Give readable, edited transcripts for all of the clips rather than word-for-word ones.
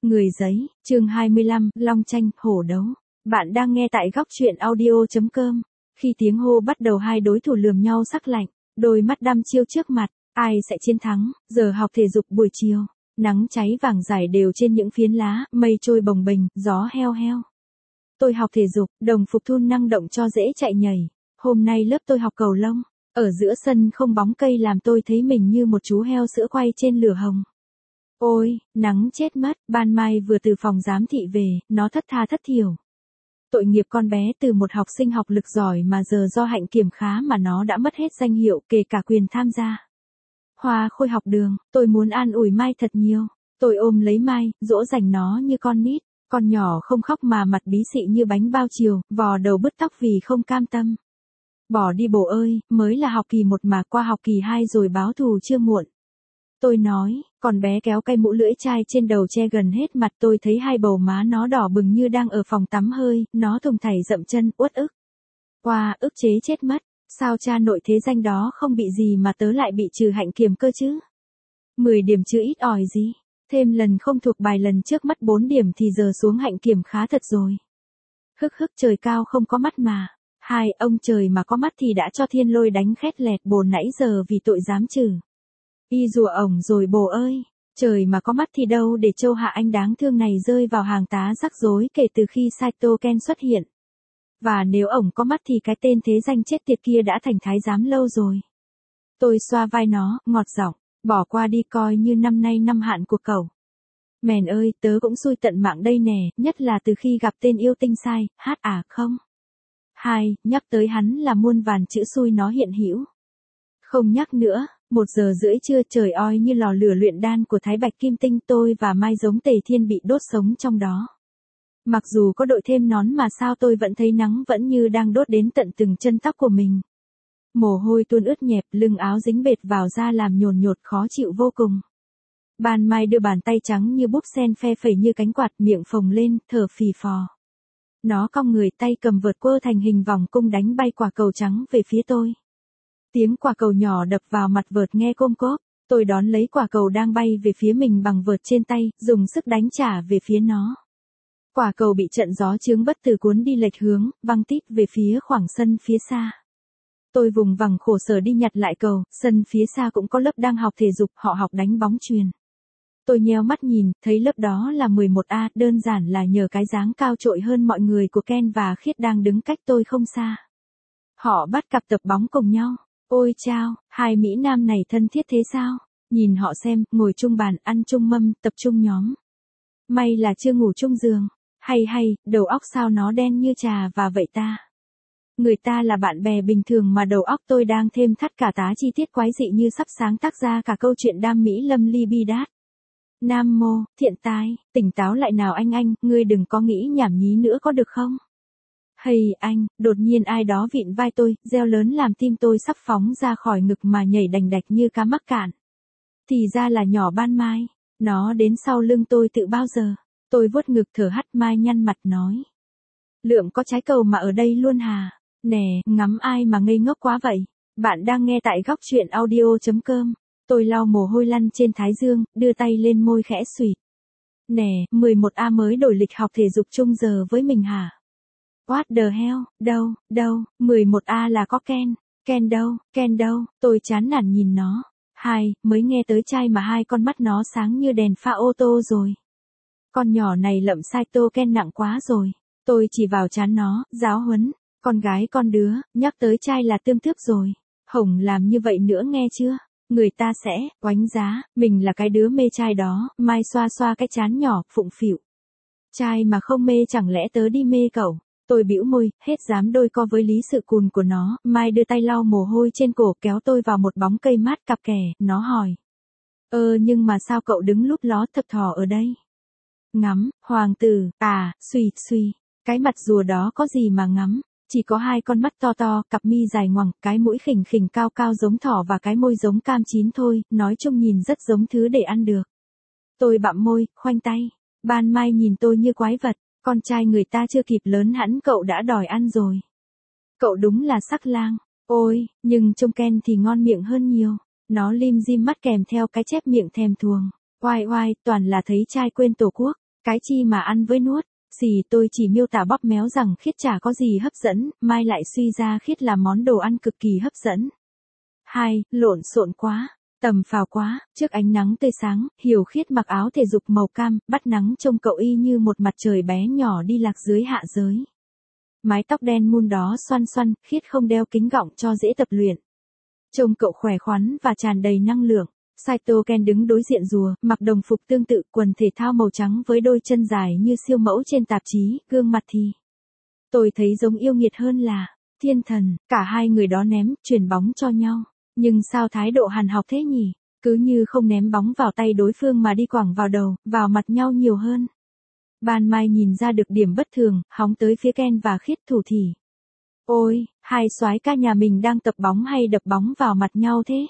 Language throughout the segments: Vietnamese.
Người giấy, chương 25, Long tranh, hổ đấu. Bạn đang nghe tại góc truyện audio.com. Khi tiếng hô bắt đầu hai đối thủ lườm nhau sắc lạnh, đôi mắt đăm chiêu trước mặt, ai sẽ chiến thắng, giờ học thể dục buổi chiều. Nắng cháy vàng rải đều trên những phiến lá, mây trôi bồng bềnh, gió heo heo. Tôi học thể dục, đồng phục thun năng động cho dễ chạy nhảy. Hôm nay lớp tôi học cầu lông. Ở giữa sân không bóng cây làm tôi thấy mình như một chú heo sữa quay trên lửa hồng. Ôi, nắng chết mất, ban mai vừa từ phòng giám thị về, nó thất tha thất thiểu. Tội nghiệp con bé, từ một học sinh học lực giỏi mà giờ do hạnh kiểm khá mà nó đã mất hết danh hiệu, kể cả quyền tham gia. Hoa khôi học đường, tôi muốn an ủi Mai thật nhiều. Tôi ôm lấy Mai, dỗ dành nó như con nít. Con nhỏ không khóc mà mặt bí xị như bánh bao chiều, vò đầu bứt tóc vì không cam tâm. Bỏ đi bố ơi, mới là học kỳ 1 mà, qua học kỳ 2 rồi báo thù chưa muộn. Tôi nói, con bé kéo cây mũ lưỡi chai trên đầu che gần hết mặt, tôi thấy hai bầu má nó đỏ bừng như đang ở phòng tắm hơi, nó thùng thảy dậm chân, uất ức. Ức chế chết mất, sao cha nội thế danh đó không bị gì mà tớ lại bị trừ hạnh kiểm cơ chứ? 10 điểm chứ ít ỏi gì, thêm lần không thuộc bài lần trước mất 4 điểm thì giờ xuống hạnh kiểm khá thật rồi. Trời cao không có mắt mà. Hai ông trời mà có mắt thì đã cho thiên lôi đánh khét lẹt bồ nãy giờ vì tội dám trừ. Y rùa ổng rồi bồ ơi, trời mà có mắt thì đâu để châu Hạ Anh đáng thương này rơi vào hàng tá rắc rối kể từ khi Saito Ken xuất hiện. Và nếu ổng có mắt thì cái tên thế danh chết tiệt kia đã thành thái giám lâu rồi. Tôi xoa vai nó, ngọt giọng, bỏ qua đi coi như năm nay năm hạn của cậu. Mèn ơi, tớ cũng xui tận mạng đây nè, nhất là từ khi gặp tên yêu tinh sai, không? Nhắc tới hắn là muôn vàn chữ xui nó hiện hữu. Không nhắc nữa, 1:30 trưa trời oi như lò lửa luyện đan của Thái Bạch Kim Tinh, tôi và Mai giống Tề Thiên bị đốt sống trong đó. Mặc dù có đội thêm nón mà sao tôi vẫn thấy nắng vẫn như đang đốt đến tận từng chân tóc của mình. Mồ hôi tuôn ướt nhẹp, lưng áo dính bệt vào da làm nhồn nhột khó chịu vô cùng. Ban Mai đưa bàn tay trắng như búp sen phe phẩy như cánh quạt, miệng phồng lên, thở phì phò. Nó cong người, tay cầm vợt quơ thành hình vòng cung đánh bay quả cầu trắng về phía tôi. Tiếng quả cầu nhỏ đập vào mặt vợt nghe côm cốp, tôi đón lấy quả cầu đang bay về phía mình bằng vợt trên tay, dùng sức đánh trả về phía nó. Quả cầu bị trận gió chướng bất tử cuốn đi lệch hướng, văng tít về phía khoảng sân phía xa. Tôi vùng vằng khổ sở đi nhặt lại cầu, sân phía xa cũng có lớp đang học thể dục, họ học đánh bóng chuyền. Tôi nheo mắt nhìn, thấy lớp đó là 11A, đơn giản là nhờ cái dáng cao trội hơn mọi người của Ken và Khiết đang đứng cách tôi không xa. Họ bắt cặp tập bóng cùng nhau. Ôi chao, hai Mỹ Nam này thân thiết thế sao? Nhìn họ xem, ngồi chung bàn, ăn chung mâm, tập chung nhóm. May là chưa ngủ chung giường. Hay, đầu óc sao nó đen như trà và vậy ta? Người ta là bạn bè bình thường mà đầu óc tôi đang thêm thắt cả tá chi tiết quái dị như sắp sáng tác ra cả câu chuyện đam mỹ lâm ly bi đát. Nam mô, thiện tai, tỉnh táo lại nào anh, ngươi đừng có nghĩ nhảm nhí nữa có được không? Hay anh, đột nhiên ai đó vịn vai tôi, reo lớn làm tim tôi sắp phóng ra khỏi ngực mà nhảy đành đạch như cá mắc cạn. Thì ra là nhỏ Ban Mai, nó đến sau lưng tôi tự bao giờ. Tôi vuốt ngực thở hắt. Mai nhăn mặt nói. Lượm có trái cầu mà ở đây luôn hà? Nè, ngắm ai mà ngây ngốc quá vậy? Bạn đang nghe tại góc truyện audio.com. Tôi lau mồ hôi lăn trên thái dương, đưa tay lên môi khẽ xùyt. Nè, 11A mới đổi lịch học thể dục chung giờ với mình hả? What the hell, đâu, 11A là có Ken đâu, tôi chán nản nhìn nó. Mới nghe tới trai mà hai con mắt nó sáng như đèn pha ô tô rồi. Con nhỏ này lậm Saito Ken nặng quá rồi. Tôi chỉ vào trán nó, giáo huấn. Con gái con đứa, nhắc tới trai là tươm tướp rồi. Hổng làm như vậy nữa nghe chưa? Người ta sẽ oánh giá, mình là cái đứa mê trai đó. Mai xoa xoa cái trán nhỏ, phụng phịu. Trai mà không mê chẳng lẽ tớ đi mê cậu? Tôi bĩu môi, hết dám đôi co với lý sự cùn của nó. Mai đưa tay lau mồ hôi trên cổ, kéo tôi vào một bóng cây mát cặp kè, nó hỏi. Nhưng mà sao cậu đứng lúp ló thập thò ở đây? Ngắm, hoàng tử, suy, cái mặt rùa đó có gì mà ngắm, chỉ có hai con mắt to to, cặp mi dài ngoằng, cái mũi khỉnh khỉnh cao cao giống thỏ và cái môi giống cam chín thôi, nói chung nhìn rất giống thứ để ăn được. Tôi bặm môi, khoanh tay, Ban Mai nhìn tôi như quái vật, con trai người ta chưa kịp lớn hẳn cậu đã đòi ăn rồi. Cậu đúng là sắc lang, ôi, nhưng trông Ken thì ngon miệng hơn nhiều, nó lim dim mắt kèm theo cái chép miệng thèm thuồng. Oai, toàn là thấy trai quên tổ quốc. Cái chi mà ăn với nuốt. Xì tôi chỉ miêu tả bóp méo rằng Khiết chả có gì hấp dẫn, Mai lại suy ra Khiết là món đồ ăn cực kỳ hấp dẫn. 2. Lộn xộn quá. Tầm phào quá, trước ánh nắng tươi sáng, Hiểu Khiết mặc áo thể dục màu cam, bắt nắng trông cậu y như một mặt trời bé nhỏ đi lạc dưới hạ giới. Mái tóc đen mun đó xoăn xoăn, Khiết không đeo kính gọng cho dễ tập luyện. Trông cậu khỏe khoắn và tràn đầy năng lượng. Saito Ken đứng đối diện rùa, mặc đồng phục tương tự, quần thể thao màu trắng với đôi chân dài như siêu mẫu trên tạp chí, gương mặt thì. Tôi thấy giống yêu nghiệt hơn là thiên thần, cả hai người đó chuyền bóng cho nhau. Nhưng sao thái độ hàn học thế nhỉ? Cứ như không ném bóng vào tay đối phương mà đi quẳng vào đầu, vào mặt nhau nhiều hơn. Ban Mai nhìn ra được điểm bất thường, hóng tới phía Ken và Khiết thủ thỉ. Ôi, hai soái ca nhà mình đang tập bóng hay đập bóng vào mặt nhau thế?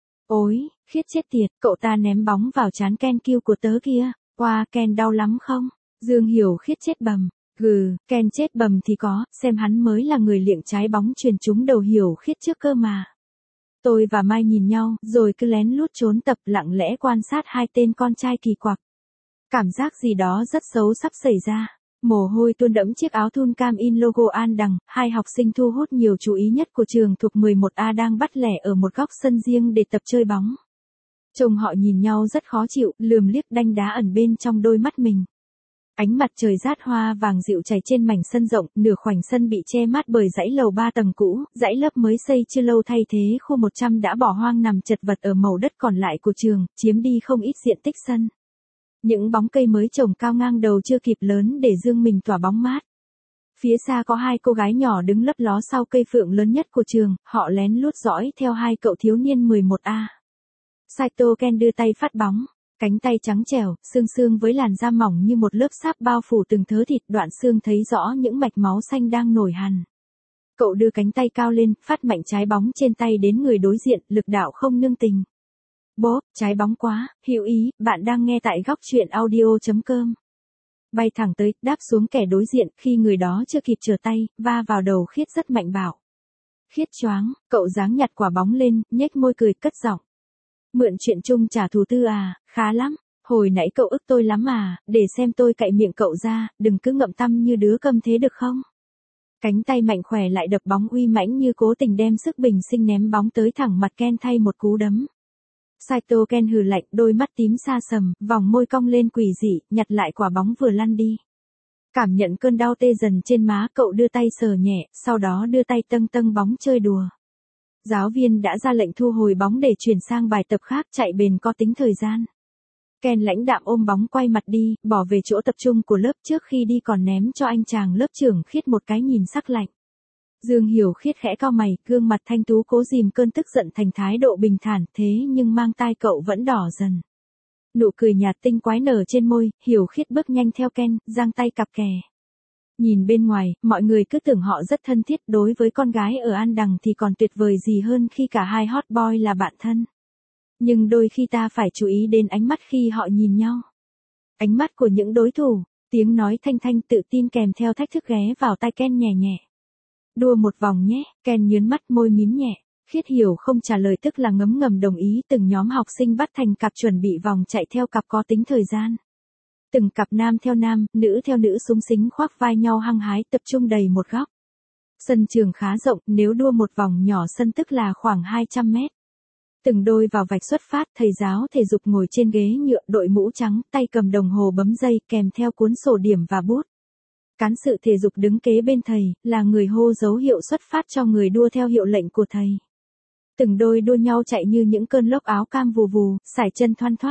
Ôi, Khiết chết tiệt, cậu ta ném bóng vào trán Ken kêu của tớ kia. Qua, Ken đau lắm không? Dương Hiểu Khiết chết bầm. Ken chết bầm thì có, xem hắn mới là người liệng trái bóng truyền trúng đầu Hiểu Khiết trước cơ mà. Tôi và Mai nhìn nhau, rồi cứ lén lút trốn tập lặng lẽ quan sát hai tên con trai kỳ quặc. Cảm giác gì đó rất xấu sắp xảy ra. Mồ hôi tuôn đẫm chiếc áo thun cam in logo An Đằng, hai học sinh thu hút nhiều chú ý nhất của trường thuộc 11A đang bắt lẻ ở một góc sân riêng để tập chơi bóng. Trông họ nhìn nhau rất khó chịu, lườm liếc đanh đá ẩn bên trong đôi mắt mình. Ánh mặt trời rát hoa vàng dịu chảy trên mảnh sân rộng, nửa khoảnh sân bị che mát bởi dãy lầu 3 tầng cũ, dãy lớp mới xây chưa lâu thay thế khu 100 đã bỏ hoang nằm chật vật ở màu đất còn lại của trường, chiếm đi không ít diện tích sân. Những bóng cây mới trồng cao ngang đầu chưa kịp lớn để dương mình tỏa bóng mát. Phía xa có hai cô gái nhỏ đứng lấp ló sau cây phượng lớn nhất của trường, họ lén lút dõi theo hai cậu thiếu niên 11A. Saito Ken đưa tay phát bóng. Cánh tay trắng trẻo, xương xương với làn da mỏng như một lớp sáp bao phủ từng thớ thịt, đoạn xương thấy rõ những mạch máu xanh đang nổi hằn. Cậu đưa cánh tay cao lên, phát mạnh trái bóng trên tay đến người đối diện, lực đạo không nương tình. Bốp, trái bóng quá, hữu ý, bạn đang nghe tại góc truyện audio.com. Bay thẳng tới, đáp xuống kẻ đối diện, khi người đó chưa kịp trở tay, va vào đầu Khiết rất mạnh bạo. Khiết choáng, cậu giáng nhặt quả bóng lên, nhếch môi cười cất giọng. Mượn chuyện chung trả thù tư à, khá lắm, hồi nãy cậu ức tôi lắm à, để xem tôi cạy miệng cậu ra, đừng cứ ngậm tăm như đứa câm thế được không? Cánh tay mạnh khỏe lại đập bóng uy mãnh như cố tình đem sức bình sinh ném bóng tới thẳng mặt Ken thay một cú đấm. Saito Ken hừ lạnh, đôi mắt tím xa sầm, vòng môi cong lên quỷ dị, nhặt lại quả bóng vừa lăn đi. Cảm nhận cơn đau tê dần trên má, cậu đưa tay sờ nhẹ, sau đó đưa tay tâng bóng chơi đùa. Giáo viên đã ra lệnh thu hồi bóng để chuyển sang bài tập khác, chạy bền có tính thời gian. Ken lãnh đạm ôm bóng quay mặt đi, bỏ về chỗ tập trung của lớp, trước khi đi còn ném cho anh chàng lớp trưởng Khiết một cái nhìn sắc lạnh. Dương Hiểu Khiết khẽ cau mày, gương mặt thanh tú cố dìm cơn tức giận thành thái độ bình thản, thế nhưng mang tai cậu vẫn đỏ dần. Nụ cười nhạt tinh quái nở trên môi, Hiểu Khiết bước nhanh theo Ken, giang tay cặp kè. Nhìn bên ngoài, mọi người cứ tưởng họ rất thân thiết, đối với con gái ở An Đằng thì còn tuyệt vời gì hơn khi cả hai hot boy là bạn thân. Nhưng đôi khi ta phải chú ý đến ánh mắt khi họ nhìn nhau. Ánh mắt của những đối thủ, tiếng nói thanh thanh tự tin kèm theo thách thức ghé vào tai Ken nhẹ nhẹ. Đua một vòng nhé, Ken nhớn mắt môi mím nhẹ. Khiết hiểu không trả lời tức là ngấm ngầm đồng ý, từng nhóm học sinh bắt thành cặp chuẩn bị vòng chạy theo cặp có tính thời gian. Từng cặp nam theo nam, nữ theo nữ xúng xính khoác vai nhau hăng hái tập trung đầy một góc. Sân trường khá rộng, nếu đua một vòng nhỏ sân tức là khoảng 200 mét. Từng đôi vào vạch xuất phát, thầy giáo thể dục ngồi trên ghế nhựa đội mũ trắng, tay cầm đồng hồ bấm dây kèm theo cuốn sổ điểm và bút. Cán sự thể dục đứng kế bên thầy, là người hô dấu hiệu xuất phát cho người đua theo hiệu lệnh của thầy. Từng đôi đua nhau chạy như những cơn lốc áo cam vù vù, sải chân thoăn thoắt.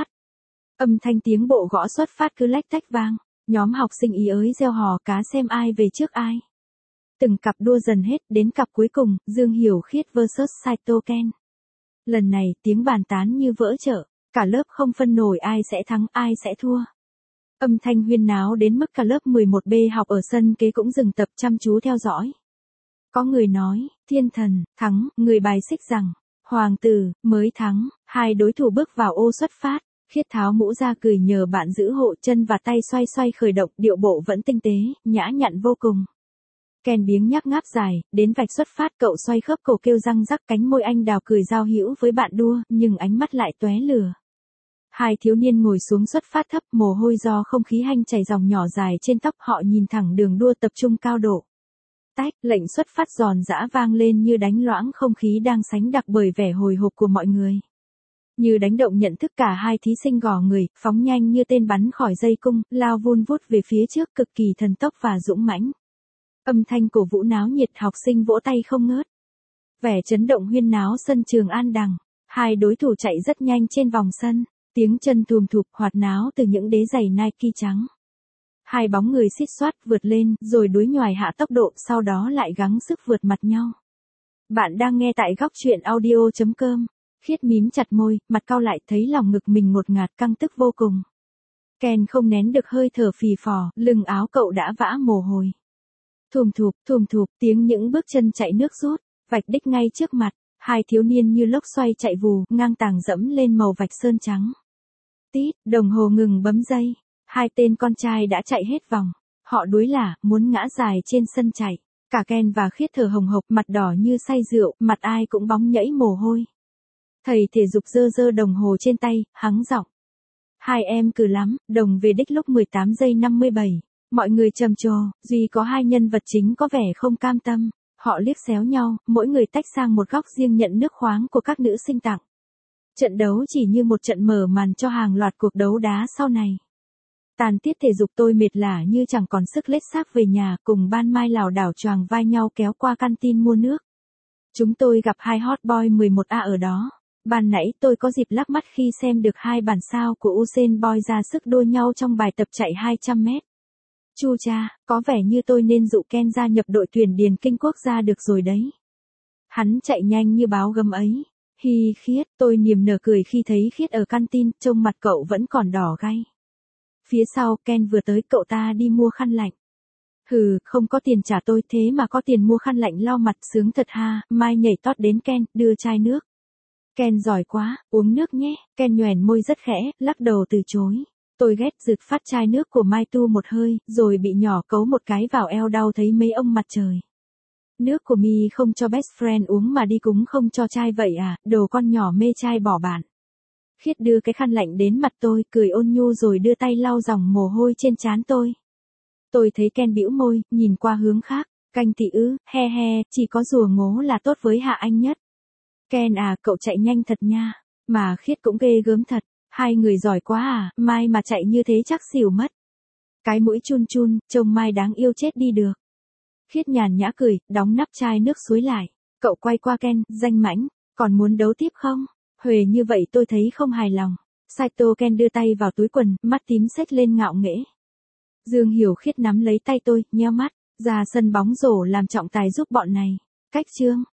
Âm thanh tiếng bộ gõ xuất phát cứ lách tách vang, nhóm học sinh ý ới reo hò cá xem ai về trước ai. Từng cặp đua dần hết, đến cặp cuối cùng, Dương Hiểu Khiết vs Saito Ken. Lần này tiếng bàn tán như vỡ chợ, cả lớp không phân nổi ai sẽ thắng ai sẽ thua. Âm thanh huyên náo đến mức cả lớp 11B học ở sân kế cũng dừng tập chăm chú theo dõi. Có người nói, thiên thần, thắng, người bài xích rằng, hoàng tử, mới thắng, hai đối thủ bước vào ô xuất phát. Khiết tháo mũ ra cười nhờ bạn giữ hộ, chân và tay xoay xoay khởi động, điệu bộ vẫn tinh tế, nhã nhặn vô cùng. Ken biếng nhắc ngáp dài, đến vạch xuất phát cậu xoay khớp cổ kêu răng rắc, cánh môi anh đào cười giao hữu với bạn đua, nhưng ánh mắt lại tóe lửa. Hai thiếu niên ngồi xuống xuất phát thấp, mồ hôi do không khí hanh chảy dòng nhỏ dài trên tóc, họ nhìn thẳng đường đua tập trung cao độ. Tách, lệnh xuất phát giòn giã vang lên như đánh loãng không khí đang sánh đặc bởi vẻ hồi hộp của mọi người. Như đánh động nhận thức, cả hai thí sinh gò người, phóng nhanh như tên bắn khỏi dây cung, lao vun vút về phía trước cực kỳ thần tốc và dũng mãnh. Âm thanh cổ vũ náo nhiệt, học sinh vỗ tay không ngớt. Vẻ chấn động huyên náo sân trường An Đằng. Hai đối thủ chạy rất nhanh trên vòng sân, tiếng chân thùm thụp hoạt náo từ những đế giày Nike trắng. Hai bóng người xít xoát vượt lên, rồi đuối nhoài hạ tốc độ, sau đó lại gắng sức vượt mặt nhau. Bạn đang nghe tại góc truyện audio.com. Khiết mím chặt môi, mặt cau lại, thấy lòng ngực mình ngột ngạt căng tức vô cùng. Ken không nén được hơi thở phì phò, lưng áo cậu đã vã mồ hôi. Thùm thụp, tiếng những bước chân chạy nước rút, vạch đích ngay trước mặt, hai thiếu niên như lốc xoay chạy vù, ngang tàng dẫm lên màu vạch sơn trắng. Tít, đồng hồ ngừng bấm giây, hai tên con trai đã chạy hết vòng, họ đuối lả, muốn ngã dài trên sân chạy. Cả Ken và Khiết thở hồng hộc, mặt đỏ như say rượu, mặt ai cũng bóng nhẫy mồ hôi. Thầy thể dục giơ đồng hồ trên tay, hắng giọng. Hai em cừ lắm, đồng về đích lúc 18 giây 57. Mọi người trầm trồ, duy có hai nhân vật chính có vẻ không cam tâm. Họ liếc xéo nhau, mỗi người tách sang một góc riêng nhận nước khoáng của các nữ sinh tặng. Trận đấu chỉ như một trận mở màn cho hàng loạt cuộc đấu đá sau này. Tàn tiết thể dục tôi mệt lả như chẳng còn sức lết xác về nhà, cùng ban mai lảo đảo choàng vai nhau kéo qua canteen mua nước. Chúng tôi gặp hai hot boy 11A ở đó. Ban nãy tôi có dịp lắc mắt khi xem được hai bản sao của Usain Bolt ra sức đua nhau trong bài tập chạy 200 mét. Chu cha, có vẻ như tôi nên dụ Ken gia nhập đội tuyển điền kinh quốc gia được rồi đấy. Hắn chạy nhanh như báo gấm ấy. Hi Khiết, tôi niềm nở cười khi thấy Khiết ở canteen, trông mặt cậu vẫn còn đỏ gay. Phía sau Ken vừa tới, cậu ta đi mua khăn lạnh. Hừ, không có tiền trả tôi, thế mà có tiền mua khăn lạnh lau mặt, sướng thật ha. Mai nhảy tót đến Ken, đưa chai nước. Ken giỏi quá, uống nước nhé. Ken nhoẻn môi rất khẽ, lắc đầu từ chối. Tôi ghét rực phát chai nước của Mai tu một hơi, rồi bị nhỏ cấu một cái vào eo đau thấy mấy ông mặt trời. Nước của Mi không cho best friend uống mà đi cúng không cho chai vậy à, đồ con nhỏ mê chai bỏ bạn. Khiết đưa cái khăn lạnh đến mặt tôi, cười ôn nhu rồi đưa tay lau dòng mồ hôi trên trán tôi. Tôi thấy Ken bĩu môi, nhìn qua hướng khác, canh thị ư, he he, chỉ có rùa ngố là tốt với Hạ Anh nhất. Ken à, cậu chạy nhanh thật nha, mà Khiết cũng ghê gớm thật, hai người giỏi quá à, Mai mà chạy như thế chắc xỉu mất. Cái mũi chun chun, trông Mai đáng yêu chết đi được. Khiết nhàn nhã cười, đóng nắp chai nước suối lại, cậu quay qua Ken, danh mãnh, còn muốn đấu tiếp không? Huề như vậy tôi thấy không hài lòng. Saito. Ken đưa tay vào túi quần, mắt tím xếch lên ngạo nghễ. Dương Hiểu Khiết nắm lấy tay tôi, nheo mắt, ra sân bóng rổ làm trọng tài giúp bọn này. Cách chương.